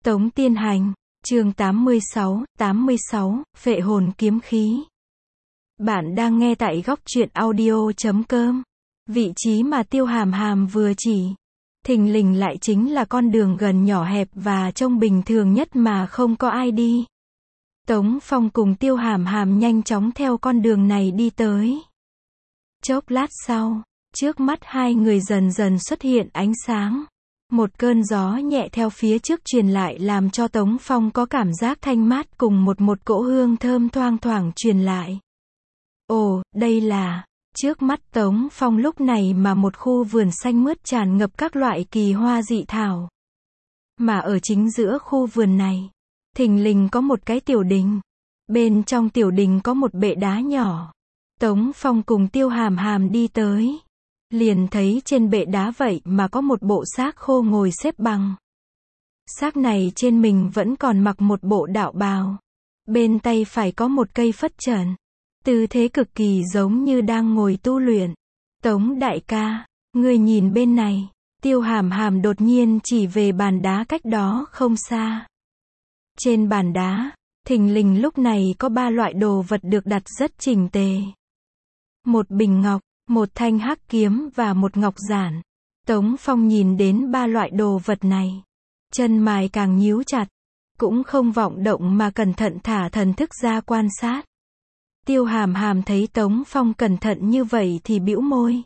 Tống Tiên Hành, chương 86, Phệ hồn kiếm khí. Bạn đang nghe tại góc truyện audio.com. Vị trí mà Tiêu Hàm Hàm vừa chỉ, thình lình lại chính là con đường gần nhỏ hẹp và trông bình thường nhất mà không có ai đi. Tống Phong cùng Tiêu Hàm Hàm nhanh chóng theo con đường này đi tới. Chốc lát sau, trước mắt hai người dần dần xuất hiện ánh sáng. Một cơn gió nhẹ theo phía trước truyền lại làm cho Tống Phong có cảm giác thanh mát cùng một cỗ hương thơm thoang thoảng truyền lại. Ồ, đây là... Trước mắt Tống Phong lúc này mà một khu vườn xanh mướt tràn ngập các loại kỳ hoa dị thảo. Mà ở chính giữa khu vườn này, thình lình có một cái tiểu đình. Bên trong tiểu đình có một bệ đá nhỏ. Tống Phong cùng Tiêu Hàm Hàm đi tới. Liền thấy trên bệ đá vậy mà có một bộ xác khô ngồi xếp bằng. Xác này trên mình vẫn còn mặc một bộ đạo bào. Bên tay phải có một cây phất trần. Tư thế cực kỳ giống như đang ngồi tu luyện. Tống đại ca, ngươi nhìn bên này. Tiêu Hàm Hàm đột nhiên chỉ về bàn đá cách đó không xa. Trên bàn đá, thình lình lúc này có 3 loại đồ vật được đặt rất chỉnh tề. Một bình ngọc, một thanh hắc kiếm và một ngọc giản. Tống Phong nhìn đến 3 loại đồ vật này. Chân mày càng nhíu chặt. Cũng không vọng động mà cẩn thận thả thần thức ra quan sát. Tiêu Hàm Hàm thấy Tống Phong cẩn thận như vậy thì bĩu môi.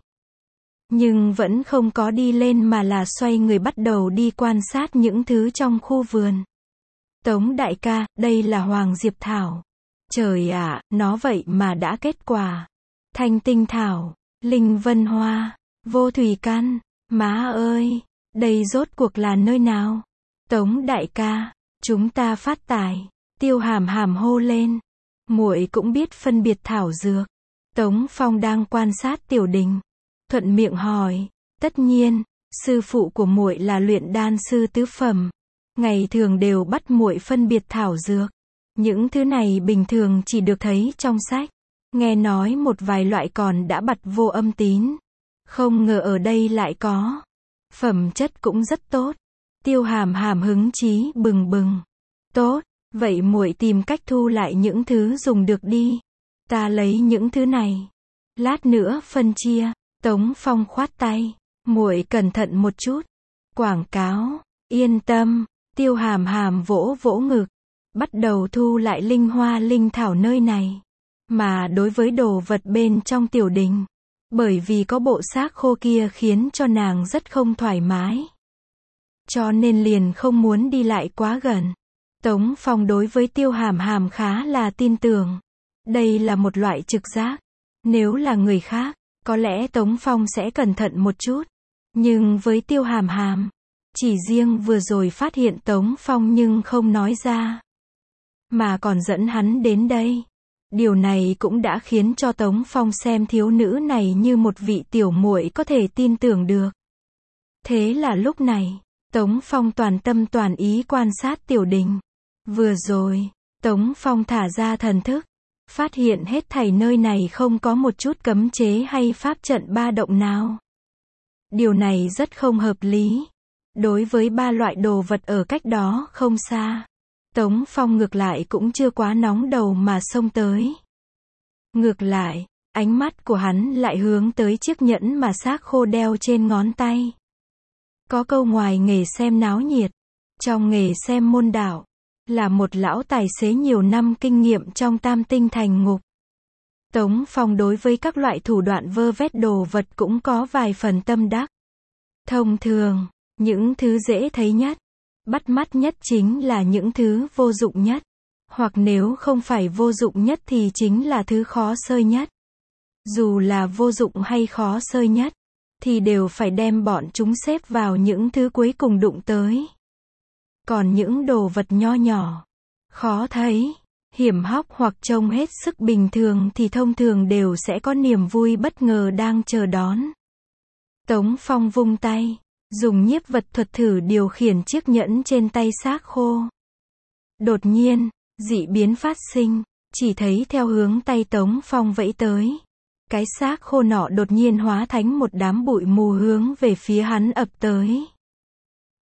Nhưng vẫn không có đi lên mà là xoay người bắt đầu đi quan sát những thứ trong khu vườn. Tống đại ca, đây là Hoàng Diệp Thảo. Trời ạ, nó vậy mà đã kết quả. Thanh Tinh Thảo, Linh Vân Hoa, Vô Thủy Căn, má ơi, đây rốt cuộc là nơi nào? Tống đại ca, chúng ta phát tài. Tiêu Hàm Hàm hô lên. Muội cũng biết phân biệt thảo dược. Tống Phong đang quan sát tiểu đình, thuận miệng hỏi, tất nhiên, sư phụ của muội là luyện đan sư tứ phẩm, ngày thường đều bắt muội phân biệt thảo dược. Những thứ này bình thường chỉ được thấy trong sách, nghe nói một vài loại còn đã bặt vô âm tín, không ngờ ở đây lại có. Phẩm chất cũng rất tốt. Tiêu Hàm Hàm hứng chí bừng bừng. Tốt, vậy muội tìm cách thu lại những thứ dùng được đi. Ta lấy những thứ này. Lát nữa phân chia. Tống Phong khoát tay. Muội cẩn thận một chút. Quảng cáo. Yên tâm. Tiêu Hàm Hàm vỗ vỗ ngực. Bắt đầu thu lại linh hoa linh thảo nơi này. Mà đối với đồ vật bên trong tiểu đình, bởi vì có bộ xác khô kia khiến cho nàng rất không thoải mái. Cho nên liền không muốn đi lại quá gần. Tống Phong đối với Tiêu Hàm Hàm khá là tin tưởng. Đây là một loại trực giác. Nếu là người khác, có lẽ Tống Phong sẽ cẩn thận một chút. Nhưng với Tiêu Hàm Hàm, chỉ riêng vừa rồi phát hiện Tống Phong nhưng không nói ra, mà còn dẫn hắn đến đây. Điều này cũng đã khiến cho Tống Phong xem thiếu nữ này như một vị tiểu muội có thể tin tưởng được. Thế là lúc này, Tống Phong toàn tâm toàn ý quan sát tiểu đình. Vừa rồi, Tống Phong thả ra thần thức, phát hiện hết thảy nơi này không có một chút cấm chế hay pháp trận ba động nào. Điều này rất không hợp lý. Đối với 3 loại đồ vật ở cách đó không xa, Tống Phong ngược lại cũng chưa quá nóng đầu mà xông tới. Ngược lại, ánh mắt của hắn lại hướng tới chiếc nhẫn mà xác khô đeo trên ngón tay. Có câu ngoài nghề xem náo nhiệt, trong nghề xem môn đạo, là một lão tài xế nhiều năm kinh nghiệm trong tam tinh thành ngục. Tống Phong đối với các loại thủ đoạn vơ vét đồ vật cũng có vài phần tâm đắc. Thông thường, những thứ dễ thấy nhất, bắt mắt nhất chính là những thứ vô dụng nhất. Hoặc nếu không phải vô dụng nhất thì chính là thứ khó sơi nhất. Dù là vô dụng hay khó sơi nhất, thì đều phải đem bọn chúng xếp vào những thứ cuối cùng đụng tới. Còn những đồ vật nho nhỏ, khó thấy, hiểm hóc hoặc trông hết sức bình thường thì thông thường đều sẽ có niềm vui bất ngờ đang chờ đón. Tống Phong vung tay, dùng nhiếp vật thuật thử điều khiển chiếc nhẫn trên tay xác khô. Đột nhiên, dị biến phát sinh, chỉ thấy theo hướng tay Tống Phong vẫy tới. Cái xác khô nọ đột nhiên hóa thành một đám bụi mù hướng về phía hắn ập tới.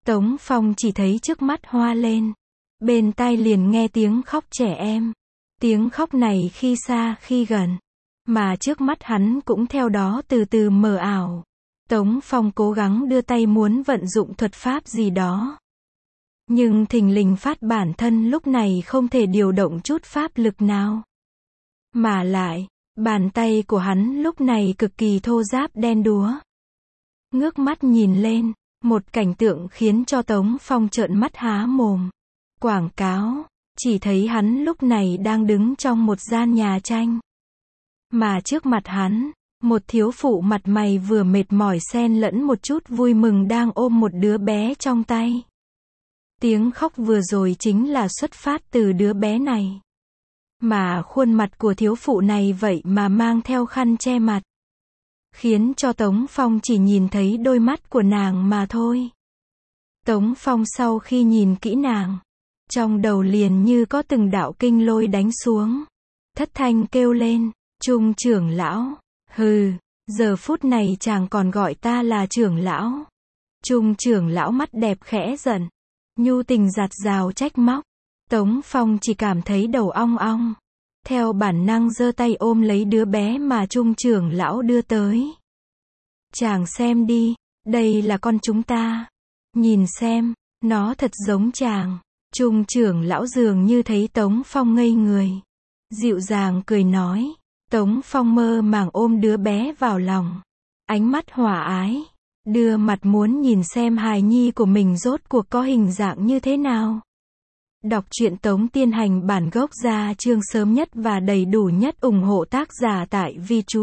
Tống Phong chỉ thấy trước mắt hoa lên. Bên tai liền nghe tiếng khóc trẻ em. Tiếng khóc này khi xa khi gần. Mà trước mắt hắn cũng theo đó từ từ mờ ảo. Tống Phong cố gắng đưa tay muốn vận dụng thuật pháp gì đó. Nhưng thình lình phát bản thân lúc này không thể điều động chút pháp lực nào. Mà lại, bàn tay của hắn lúc này cực kỳ thô ráp đen đúa. Ngước mắt nhìn lên, một cảnh tượng khiến cho Tống Phong trợn mắt há mồm. Quảng cáo, chỉ thấy hắn lúc này đang đứng trong một gian nhà tranh. Mà trước mặt hắn, một thiếu phụ mặt mày vừa mệt mỏi xen lẫn một chút vui mừng đang ôm một đứa bé trong tay. Tiếng khóc vừa rồi chính là xuất phát từ đứa bé này. Mà khuôn mặt của thiếu phụ này vậy mà mang theo khăn che mặt. Khiến cho Tống Phong chỉ nhìn thấy đôi mắt của nàng mà thôi. Tống Phong sau khi nhìn kỹ nàng, trong đầu liền như có từng đạo kinh lôi đánh xuống. Thất thanh kêu lên, Trung trưởng lão, hừ, giờ phút này chàng còn gọi ta là trưởng lão. Trung trưởng lão mắt đẹp khẽ giận, nhu tình giạt rào trách móc. Tống Phong chỉ cảm thấy đầu ong ong. Theo bản năng giơ tay ôm lấy đứa bé mà Trung trưởng lão đưa tới. Chàng xem đi, đây là con chúng ta. Nhìn xem, nó thật giống chàng. Trung trưởng lão dường như thấy Tống Phong ngây người. Dịu dàng cười nói. Tống Phong mơ màng ôm đứa bé vào lòng. Ánh mắt hòa ái. Đưa mặt muốn nhìn xem hài nhi của mình rốt cuộc có hình dạng như thế nào. Đọc truyện Tống Tiên Hành bản gốc ra chương sớm nhất và đầy đủ nhất, ủng hộ tác giả tại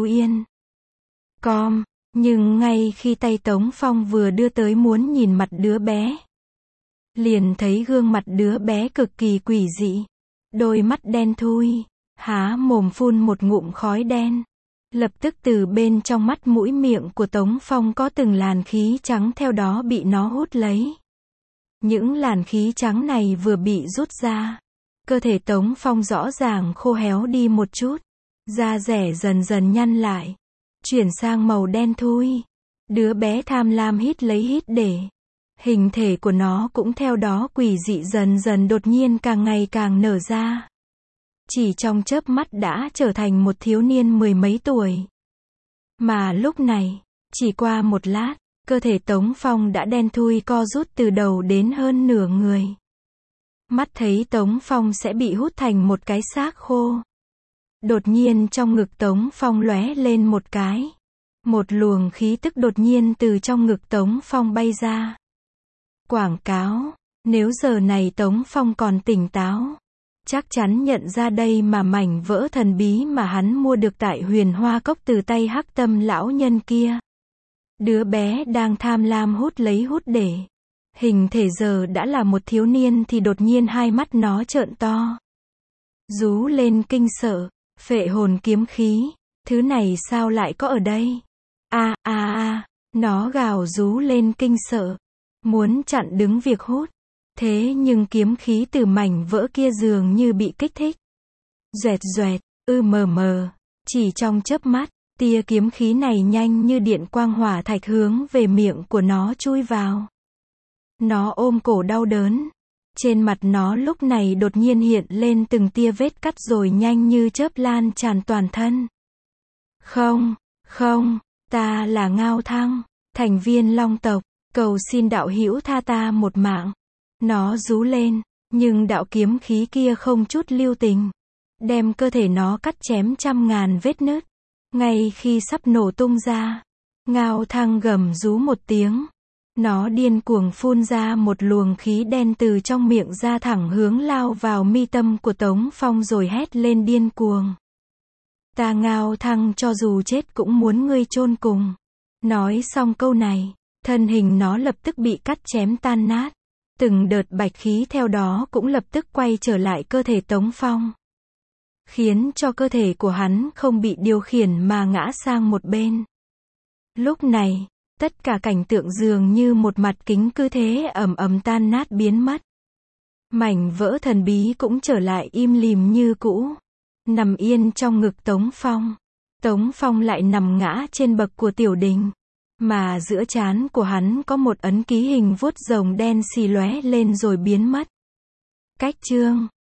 VTuyen.com. Nhưng ngay khi tay Tống Phong vừa đưa tới muốn nhìn mặt đứa bé, liền thấy gương mặt đứa bé cực kỳ quỷ dị. Đôi mắt đen thui, há mồm phun một ngụm khói đen. Lập tức từ bên trong mắt mũi miệng của Tống Phong có từng làn khí trắng theo đó bị nó hút lấy. Những làn khí trắng này vừa bị rút ra, cơ thể Tống Phong rõ ràng khô héo đi một chút. Da dẻ dần dần nhăn lại, chuyển sang màu đen thui. Đứa bé tham lam hít lấy hít để. Hình thể của nó cũng theo đó quỷ dị dần dần đột nhiên càng ngày càng nở ra. Chỉ trong chớp mắt đã trở thành một thiếu niên mười mấy tuổi. Mà lúc này, chỉ qua một lát, cơ thể Tống Phong đã đen thui co rút từ đầu đến hơn nửa người. Mắt thấy Tống Phong sẽ bị hút thành một cái xác khô. Đột nhiên trong ngực Tống Phong lóe lên một cái. Một luồng khí tức đột nhiên từ trong ngực Tống Phong bay ra. Quảng cáo, nếu giờ này Tống Phong còn tỉnh táo, chắc chắn nhận ra đây mà mảnh vỡ thần bí mà hắn mua được tại Huyền Hoa Cốc từ tay Hắc Tâm lão nhân kia. Đứa bé đang tham lam hút lấy hút để. Hình thể giờ đã là một thiếu niên thì đột nhiên hai mắt nó trợn to. Rú lên kinh sợ, phệ hồn kiếm khí, thứ này sao lại có ở đây? Nó gào rú lên kinh sợ, muốn chặn đứng việc hút. Thế nhưng kiếm khí từ mảnh vỡ kia dường như bị kích thích. Doẹt doẹt, mờ, chỉ trong chớp mắt, tia kiếm khí này nhanh như điện quang hỏa thạch hướng về miệng của nó chui vào. Nó ôm cổ đau đớn. Trên mặt nó lúc này đột nhiên hiện lên từng tia vết cắt rồi nhanh như chớp lan tràn toàn thân. Không, ta là Ngao Thăng, thành viên Long tộc, cầu xin đạo hữu tha ta một mạng. Nó rú lên, nhưng đạo kiếm khí kia không chút lưu tình, đem cơ thể nó cắt chém trăm ngàn vết nứt. Ngay khi sắp nổ tung ra, Ngao Thăng gầm rú một tiếng. Nó điên cuồng phun ra một luồng khí đen từ trong miệng ra thẳng hướng lao vào mi tâm của Tống Phong rồi hét lên điên cuồng. Ta Ngao Thăng cho dù chết cũng muốn ngươi chôn cùng. Nói xong câu này, thân hình nó lập tức bị cắt chém tan nát. Từng đợt bạch khí theo đó cũng lập tức quay trở lại cơ thể Tống Phong. Khiến cho cơ thể của hắn không bị điều khiển mà ngã sang một bên. Lúc này, tất cả cảnh tượng dường như một mặt kính cứ thế ầm tan nát biến mất. Mảnh vỡ thần bí cũng trở lại im lìm như cũ. Nằm yên trong ngực Tống Phong. Tống Phong lại nằm ngã trên bậc của tiểu đình. Mà giữa trán của hắn có một ấn ký hình vuốt rồng đen xì lóe lên rồi biến mất. Cách chương